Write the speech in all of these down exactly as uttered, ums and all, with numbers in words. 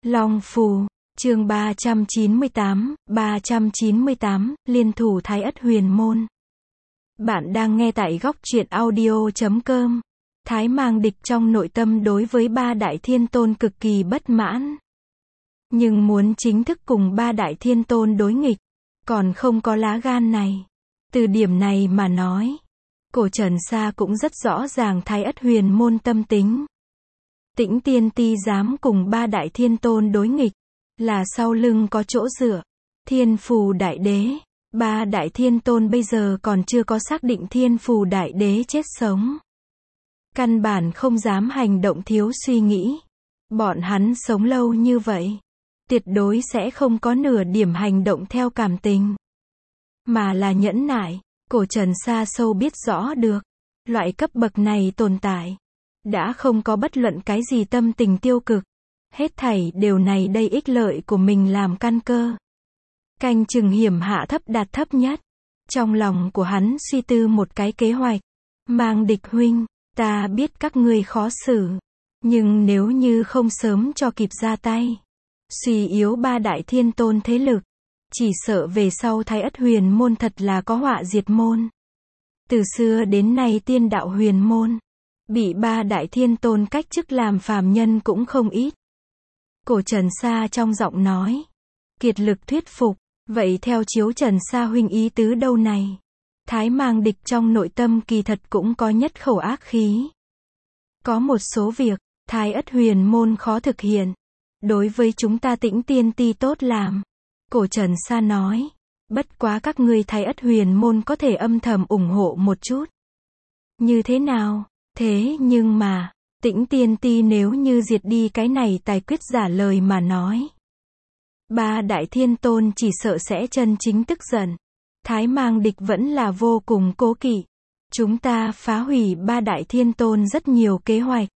Long Phù, chương ba trăm chín mươi tám, ba trăm chín mươi tám, liên thủ Thái Ất Huyền Môn. Bạn đang nghe tại góc truyện audio chấm com. Thái Mang Địch trong nội tâm đối với ba đại thiên tôn cực kỳ bất mãn. Nhưng muốn chính thức cùng ba đại thiên tôn đối nghịch, còn không có lá gan này. Từ điểm này mà nói, Cổ Trần Sa cũng rất rõ ràng Thái Ất Huyền Môn tâm tính. Tĩnh Tiên Ti dám cùng ba đại thiên tôn đối nghịch, là sau lưng có chỗ dựa. Thiên Phù Đại Đế, ba đại thiên tôn bây giờ còn chưa có xác định Thiên Phù Đại Đế chết sống. Căn bản không dám hành động thiếu suy nghĩ. Bọn hắn sống lâu như vậy, tuyệt đối sẽ không có nửa điểm hành động theo cảm tình, mà là nhẫn nại. Cổ Trần Sa sâu biết rõ được, loại cấp bậc này tồn tại, đã không có bất luận cái gì tâm tình tiêu cực. Hết thảy đều này đây ích lợi của mình làm căn cơ. Canh chừng hiểm hạ thấp đạt thấp nhất. Trong lòng của hắn suy tư một cái kế hoạch. Mang Địch huynh, ta biết các ngươi khó xử, nhưng nếu như không sớm cho kịp ra tay, suy yếu ba đại thiên tôn thế lực, chỉ sợ về sau Thái Ất Huyền Môn thật là có họa diệt môn. Từ xưa đến nay tiên đạo huyền môn, bị ba đại thiên tôn cách chức làm phàm nhân cũng không ít. Cổ Trần Sa trong giọng nói, kiệt lực thuyết phục, vậy theo chiếu Trần Sa huynh ý tứ đâu này? Thái Mang Địch trong nội tâm kỳ thật cũng có nhất khẩu ác khí. Có một số việc, Thái Ất Huyền Môn khó thực hiện. Đối với chúng ta Tĩnh Tiên Ti tốt làm. Cổ Trần Sa nói, bất quá các ngươi Thái Ất Huyền Môn có thể âm thầm ủng hộ một chút. Như thế nào? Thế nhưng mà, Tĩnh Tiên Ti nếu như diệt đi cái này tài quyết giả lời mà nói, ba đại thiên tôn chỉ sợ sẽ chân chính tức giận. Thái Mang Địch vẫn là vô cùng cố kỵ. Chúng ta phá hủy ba đại thiên tôn rất nhiều kế hoạch.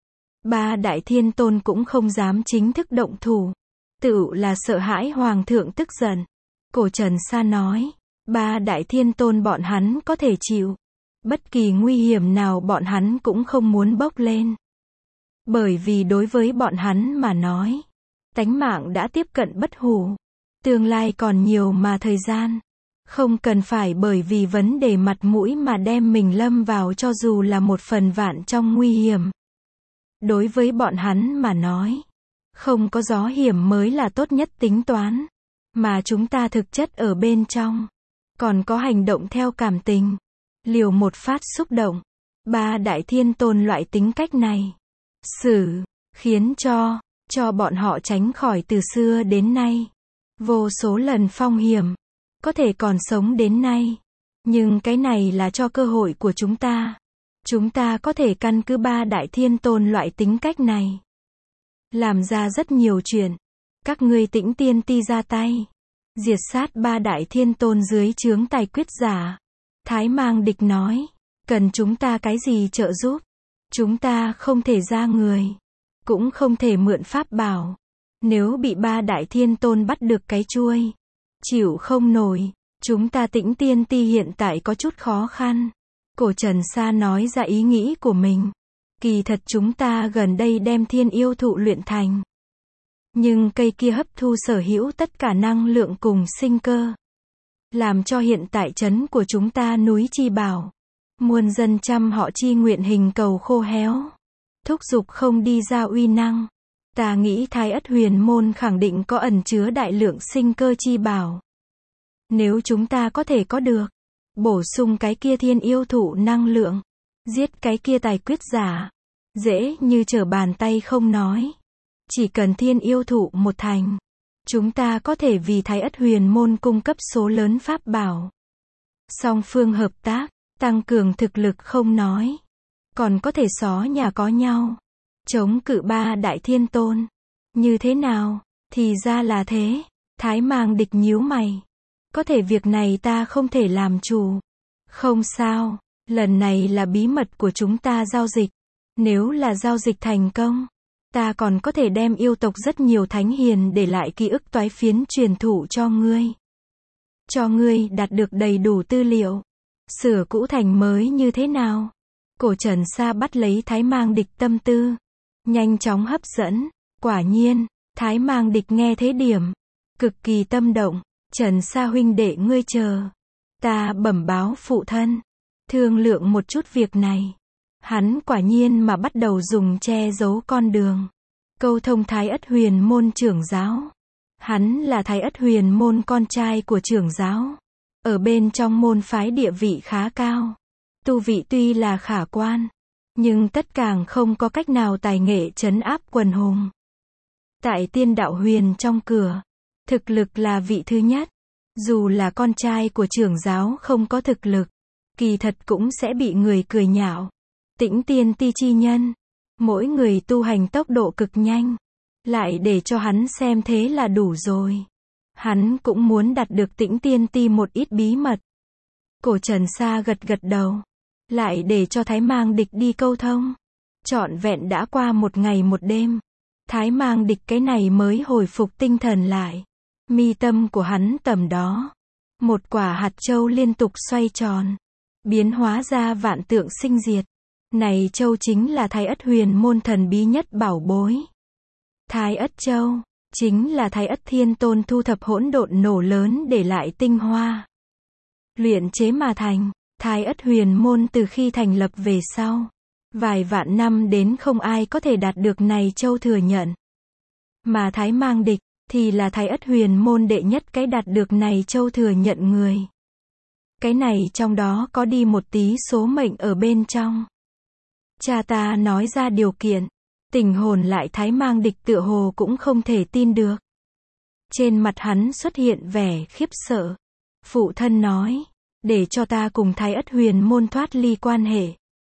Ba đại thiên tôn cũng không dám chính thức động thủ. Tự là sợ hãi hoàng thượng tức giận. Cổ Trần Sa nói, ba đại thiên tôn bọn hắn có thể chịu. Bất kỳ nguy hiểm nào bọn hắn cũng không muốn bốc lên. Bởi vì đối với bọn hắn mà nói, tánh mạng đã tiếp cận bất hủ. Tương lai còn nhiều mà thời gian. Không cần phải bởi vì vấn đề mặt mũi mà đem mình lâm vào cho dù là một phần vạn trong nguy hiểm. Đối với bọn hắn mà nói, không có gió hiểm mới là tốt nhất tính toán. Mà chúng ta thực chất ở bên trong, còn có hành động theo cảm tình. Liều một phát xúc động. Ba đại thiên tôn loại tính cách này, xử, khiến cho, cho bọn họ tránh khỏi từ xưa đến nay. Vô số lần phong hiểm, có thể còn sống đến nay. Nhưng cái này là cho cơ hội của chúng ta. Chúng ta có thể căn cứ ba đại thiên tôn loại tính cách này, làm ra rất nhiều chuyện. Các ngươi Tĩnh Tiên Ti ra tay, diệt sát ba đại thiên tôn dưới trướng tài quyết giả. Thái Mang Địch nói, cần chúng ta cái gì trợ giúp? Chúng ta không thể ra người, cũng không thể mượn pháp bảo. Nếu bị ba đại thiên tôn bắt được cái chuôi, chịu không nổi. Chúng ta Tĩnh Tiên Ti hiện tại có chút khó khăn. Cổ Trần Sa nói ra ý nghĩ của mình. Kỳ thật chúng ta gần đây đem thiên yêu thụ luyện thành. Nhưng cây kia hấp thu sở hữu tất cả năng lượng cùng sinh cơ, làm cho hiện tại trấn của chúng ta núi Chi Bảo, muôn dân trăm họ chi nguyện hình cầu khô héo, thúc giục không đi ra uy năng. Ta nghĩ Thái Ất Huyền Môn khẳng định có ẩn chứa đại lượng sinh cơ chi bảo. Nếu chúng ta có thể có được, bổ sung cái kia thiên yêu thụ năng lượng, giết cái kia tài quyết giả, dễ như trở bàn tay không nói. Chỉ cần thiên yêu thụ một thành, chúng ta có thể vì Thái Ất Huyền Môn cung cấp số lớn pháp bảo. Song phương hợp tác, tăng cường thực lực không nói, còn có thể xó nhà có nhau, chống cự ba đại thiên tôn. Như thế nào? Thì ra là thế. Thái Mang Địch nhíu mày. Có thể việc này ta không thể làm chủ. Không sao, lần này là bí mật của chúng ta giao dịch. Nếu là giao dịch thành công, ta còn có thể đem yêu tộc rất nhiều thánh hiền để lại ký ức toái phiến truyền thụ cho ngươi. Cho ngươi đạt được đầy đủ tư liệu. Sửa cũ thành mới như thế nào? Cổ Trần Sa bắt lấy Thái Mang Địch tâm tư, nhanh chóng hấp dẫn. Quả nhiên, Thái Mang Địch nghe thế điểm, cực kỳ tâm động, Trần Sa huynh đệ ngươi chờ. Ta bẩm báo phụ thân, thương lượng một chút việc này. Hắn quả nhiên mà bắt đầu dùng che giấu con đường. Câu thông Thái Ất Huyền môn trưởng giáo. Hắn là Thái Ất Huyền môn con trai của trưởng giáo. Ở bên trong môn phái địa vị khá cao. Tu vị tuy là khả quan, nhưng tất càng không có cách nào tài nghệ trấn áp quần hùng. Tại tiên đạo huyền trong cửa, thực lực là vị thứ nhất. Dù là con trai của trưởng giáo không có thực lực, kỳ thật cũng sẽ bị người cười nhạo. Tĩnh tiên ti chi nhân, mỗi người tu hành tốc độ cực nhanh, lại để cho hắn xem thế là đủ rồi. Hắn cũng muốn đạt được Tĩnh tiên ti một ít bí mật. Cổ Trần Sa gật gật đầu, lại để cho Thái Mang Địch đi câu thông. Trọn vẹn đã qua một ngày một đêm, Thái Mang Địch cái này mới hồi phục tinh thần lại. Mi tâm của hắn tầm đó, một quả hạt châu liên tục xoay tròn, biến hóa ra vạn tượng sinh diệt. Này châu chính là Thái Ất Huyền môn thần bí nhất bảo bối. Thái Ất Châu chính là Thái Ất Thiên Tôn thu thập hỗn độn nổ lớn để lại tinh hoa, luyện chế mà thành. Thái Ất Huyền môn từ khi thành lập về sau, vài vạn năm đến không ai có thể đạt được này châu thừa nhận. Mà Thái Mang Địch thì là Thái Ất Huyền môn đệ nhất cái đạt được này châu thừa nhận người. Cái này trong đó có đi một tí số mệnh ở bên trong. Cha ta nói ra điều kiện, tình hồn lại Thái Mang Địch tựa hồ cũng không thể tin được. Trên mặt hắn xuất hiện vẻ khiếp sợ. Phụ thân nói, để cho ta cùng Thái Ất Huyền môn thoát ly quan hệ,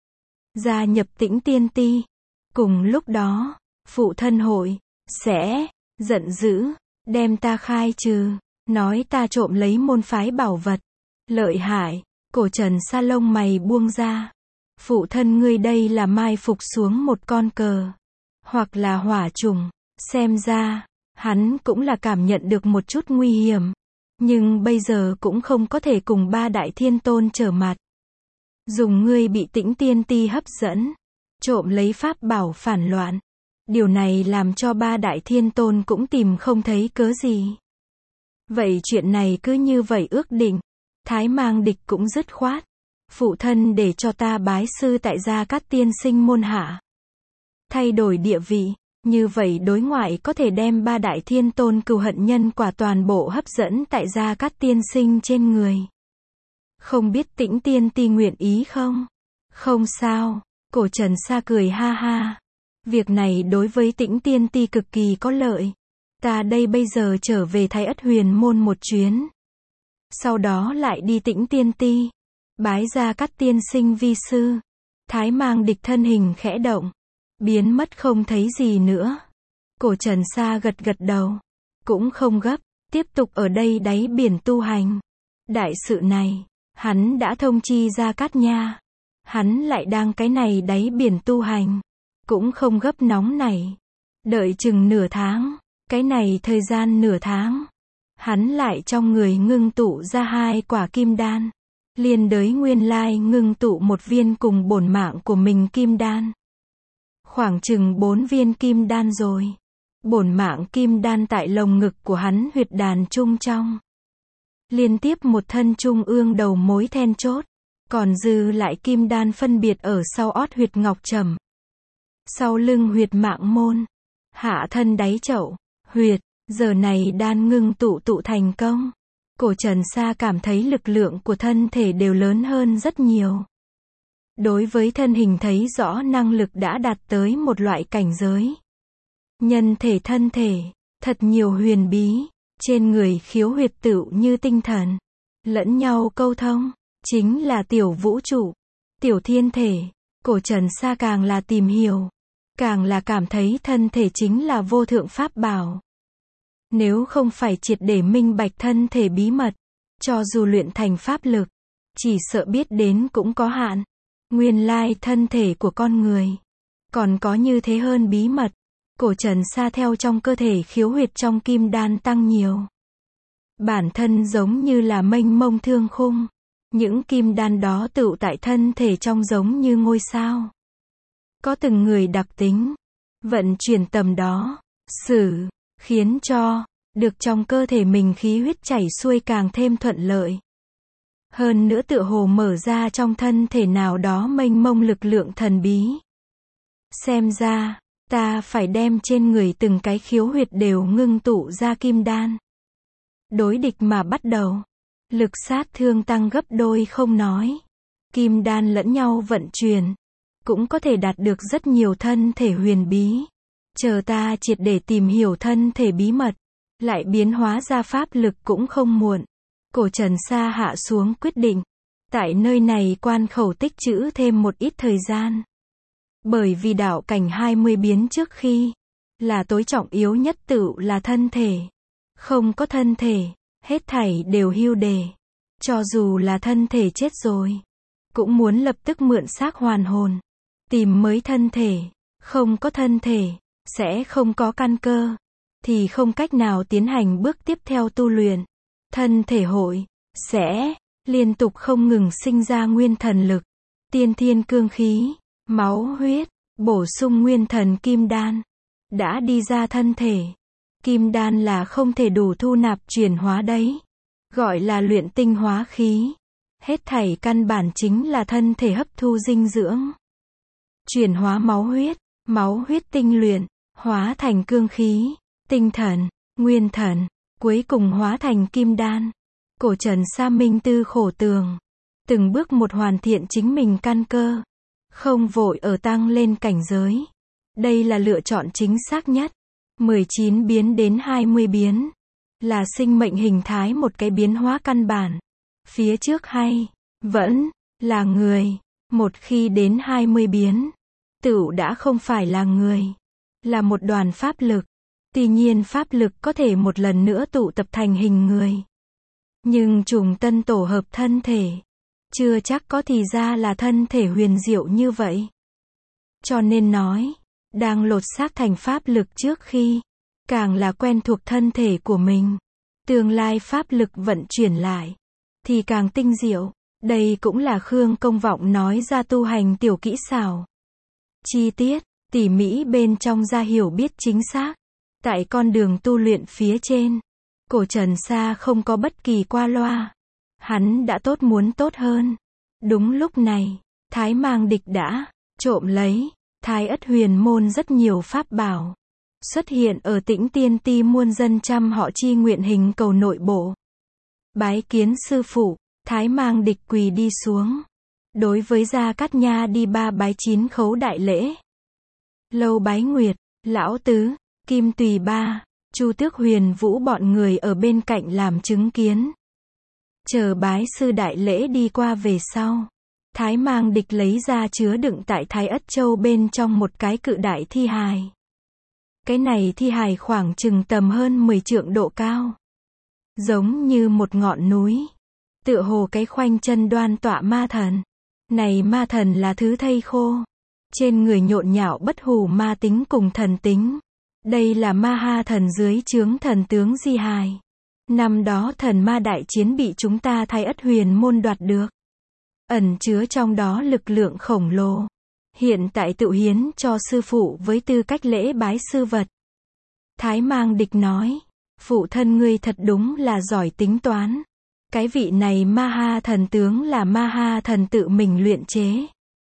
gia nhập Tĩnh tiên ti. Cùng lúc đó, phụ thân hội sẽ giận dữ, đem ta khai trừ, nói ta trộm lấy môn phái bảo vật. Lợi hại. Cổ Trần Sa lông mày buông ra. Phụ thân ngươi đây là mai phục xuống một con cờ, hoặc là hỏa trùng. Xem ra, hắn cũng là cảm nhận được một chút nguy hiểm, nhưng bây giờ cũng không có thể cùng ba đại thiên tôn trở mặt. Dùng ngươi bị Tĩnh tiên ti hấp dẫn, trộm lấy pháp bảo phản loạn. Điều này làm cho ba đại thiên tôn cũng tìm không thấy cớ gì. Vậy chuyện này cứ như vậy ước định. Thái Mang Địch cũng dứt khoát. Phụ thân để cho ta bái sư tại Gia Cát tiên sinh môn hạ. Thay đổi địa vị, như vậy đối ngoại có thể đem ba đại thiên tôn cừu hận nhân quả toàn bộ hấp dẫn tại Gia Cát tiên sinh trên người. Không biết Tĩnh tiên ti nguyện ý không? Không sao. Cổ Trần Sa cười ha ha. Việc này đối với Tĩnh tiên ti cực kỳ có lợi. Ta đây bây giờ trở về Thái Ất Huyền môn một chuyến. Sau đó lại đi Tĩnh tiên ti, bái Gia Cát tiên sinh vi sư. Thái Mang Địch thân hình khẽ động, biến mất không thấy gì nữa. Cổ Trần Sa gật gật đầu, cũng không gấp, tiếp tục ở đây đáy biển tu hành. Đại sự này, hắn đã thông chi Gia Cát nha. Hắn lại đang cái này đáy biển tu hành, cũng không gấp nóng này. Đợi chừng nửa tháng, cái này thời gian nửa tháng, hắn lại trong người ngưng tụ ra hai quả kim đan. Liên đới nguyên lai ngưng tụ một viên cùng bổn mạng của mình kim đan. Khoảng chừng bốn viên kim đan rồi. Bổn mạng kim đan tại lồng ngực của hắn huyệt đàn trung trong. Liên tiếp một thân trung ương đầu mối then chốt. Còn dư lại kim đan phân biệt ở sau ót huyệt ngọc trầm, sau lưng huyệt mạng môn, hạ thân đáy chậu, huyệt. Giờ này đan ngưng tụ tụ thành công. Cổ Trần Sa cảm thấy lực lượng của thân thể đều lớn hơn rất nhiều. Đối với thân hình thấy rõ năng lực đã đạt tới một loại cảnh giới. Nhân thể thân thể, thật nhiều huyền bí, trên người khiếu huyệt tựu như tinh thần, lẫn nhau câu thông, chính là tiểu vũ trụ, tiểu thiên thể. Cổ Trần Sa càng là tìm hiểu, càng là cảm thấy thân thể chính là vô thượng pháp bảo. Nếu không phải triệt để minh bạch thân thể bí mật, cho dù luyện thành pháp lực, chỉ sợ biết đến cũng có hạn. Nguyên lai thân thể của con người còn có như thế hơn bí mật. Cổ Trần Sa theo trong cơ thể khiếu huyệt trong kim đan tăng nhiều. Bản thân giống như là mênh mông thương khung. Những kim đan đó tựu tại thân thể trong giống như ngôi sao. Có từng người đặc tính, vận chuyển tầm đó, sử, khiến cho được trong cơ thể mình khí huyết chảy xuôi càng thêm thuận lợi. Hơn nữa tựa hồ mở ra trong thân thể nào đó mênh mông lực lượng thần bí. Xem ra, ta phải đem trên người từng cái khiếu huyệt đều ngưng tụ ra kim đan. Đối địch mà bắt đầu, lực sát thương tăng gấp đôi không nói. Kim đan lẫn nhau vận chuyển, cũng có thể đạt được rất nhiều thân thể huyền bí. Chờ ta triệt để tìm hiểu thân thể bí mật, lại biến hóa ra pháp lực cũng không muộn. Cổ Trần Sa hạ xuống quyết định, tại nơi này quan khẩu tích trữ thêm một ít thời gian. Bởi vì đạo cảnh hai mươi biến trước khi, là tối trọng yếu nhất tựu là thân thể. Không có thân thể, hết thảy đều hưu đề. Cho dù là thân thể chết rồi, cũng muốn lập tức mượn xác hoàn hồn, tìm mới thân thể. Không có thân thể, sẽ không có căn cơ, thì không cách nào tiến hành bước tiếp theo tu luyện. Thân thể hội, sẽ, liên tục không ngừng sinh ra nguyên thần lực, tiên thiên cương khí, máu huyết, bổ sung nguyên thần kim đan. Đã đi ra thân thể. Kim đan là không thể đủ thu nạp chuyển hóa đấy. Gọi là luyện tinh hóa khí. Hết thảy căn bản chính là thân thể hấp thu dinh dưỡng. Chuyển hóa máu huyết, máu huyết tinh luyện, hóa thành cương khí, tinh thần, nguyên thần, cuối cùng hóa thành kim đan. Cổ Trần Sa minh tư khổ tường, từng bước một hoàn thiện chính mình căn cơ, không vội ở tăng lên cảnh giới. Đây là lựa chọn chính xác nhất. mười chín biến đến hai mươi biến, là sinh mệnh hình thái một cái biến hóa căn bản. Phía trước hay, vẫn, là người. Một khi đến hai mươi biến, tựu đã không phải là người, là một đoàn pháp lực. Tuy nhiên pháp lực có thể một lần nữa tụ tập thành hình người. Nhưng trùng tân tổ hợp thân thể, chưa chắc có thì ra là thân thể huyền diệu như vậy. Cho nên nói, đang lột xác thành pháp lực trước khi, càng là quen thuộc thân thể của mình, tương lai pháp lực vận chuyển lại, thì càng tinh diệu. Đây cũng là Khương Công Vọng nói ra tu hành tiểu kỹ xảo. Chi tiết, tỉ mỉ bên trong ra hiểu biết chính xác. Tại con đường tu luyện phía trên, Cổ Trần Sa không có bất kỳ qua loa. Hắn đã tốt muốn tốt hơn. Đúng lúc này, Thái Mang Địch đã trộm lấy Thái Ất Huyền Môn rất nhiều pháp bảo, xuất hiện ở Tĩnh Tiên Ti muôn dân trăm họ chi nguyện hình cầu nội bộ. Bái kiến sư phụ, Thái Mang Địch quỳ đi xuống. Đối với Gia Cát Nha đi ba bái chín khấu đại lễ. Lâu Bái Nguyệt, Lão Tứ, Kim Tùy Ba, Chu Tước Huyền Vũ bọn người ở bên cạnh làm chứng kiến. Chờ bái sư đại lễ đi qua về sau, Thái Mang Địch lấy ra chứa đựng tại Thái Ất Châu bên trong một cái cự đại thi hài. Cái này thi hài khoảng chừng tầm hơn mười trượng độ cao, giống như một ngọn núi, tựa hồ cái khoanh chân đoan tọa ma thần. Này ma thần là thứ thây khô, trên người nhộn nhạo bất hủ ma tính cùng thần tính. Đây là ma ha thần dưới trướng thần tướng Di Hài. Năm đó thần ma đại chiến bị chúng ta Thái Ất Huyền Môn đoạt được. Ẩn chứa trong đó lực lượng khổng lồ. Hiện tại tự hiến cho sư phụ với tư cách lễ bái sư vật. Thái Mang Địch nói, phụ thân ngươi thật đúng là giỏi tính toán. Cái vị này ma ha thần tướng là ma ha thần tự mình luyện chế.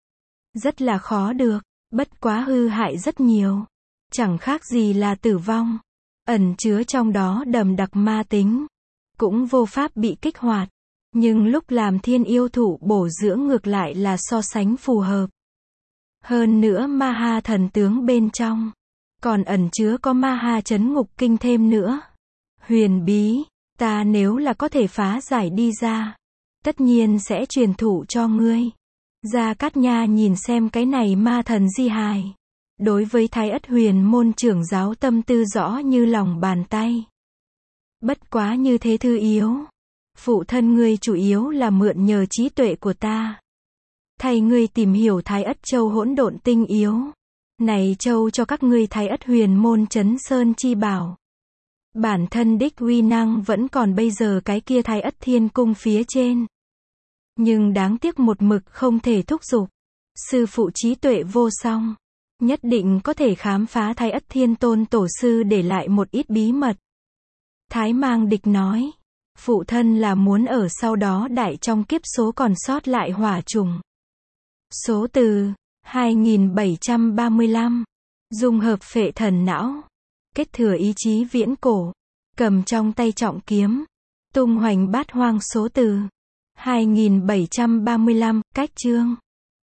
Rất là khó được, bất quá hư hại rất nhiều. Chẳng khác gì là tử vong. Ẩn chứa trong đó đầm đặc ma tính. Cũng vô pháp bị kích hoạt. Nhưng lúc làm thiên yêu thụ bổ dưỡng ngược lại là so sánh phù hợp. Hơn nữa ma ha thần tướng bên trong, còn ẩn chứa có ma ha chấn ngục kinh thêm nữa. Huyền bí, ta nếu là có thể phá giải đi ra, tất nhiên sẽ truyền thụ cho ngươi. Gia Cát Nha nhìn xem cái này ma thần Di Hài. Đối với Thái Ất Huyền Môn trưởng giáo tâm tư rõ như lòng bàn tay. Bất quá như thế thư yếu. Phụ thân ngươi chủ yếu là mượn nhờ trí tuệ của ta. Thay ngươi tìm hiểu Thái Ất Châu hỗn độn tinh yếu. Này châu cho các ngươi Thái Ất Huyền Môn chấn sơn chi bảo. Bản thân đích uy năng vẫn còn bây giờ cái kia Thái Ất Thiên Cung phía trên. Nhưng đáng tiếc một mực không thể thúc giục. Sư phụ trí tuệ vô song. Nhất định có thể khám phá Thái Ất Thiên Tôn tổ sư để lại một ít bí mật. Thái Mang Địch nói. Phụ thân là muốn ở sau đó đại trong kiếp số còn sót lại hỏa trùng. Số từ hai nghìn bảy trăm ba mươi lăm. Dung hợp phệ thần não. Kết thừa ý chí viễn cổ. Cầm trong tay trọng kiếm. Tung hoành bát hoang số từ hai nghìn bảy trăm ba mươi lăm. Cách chương.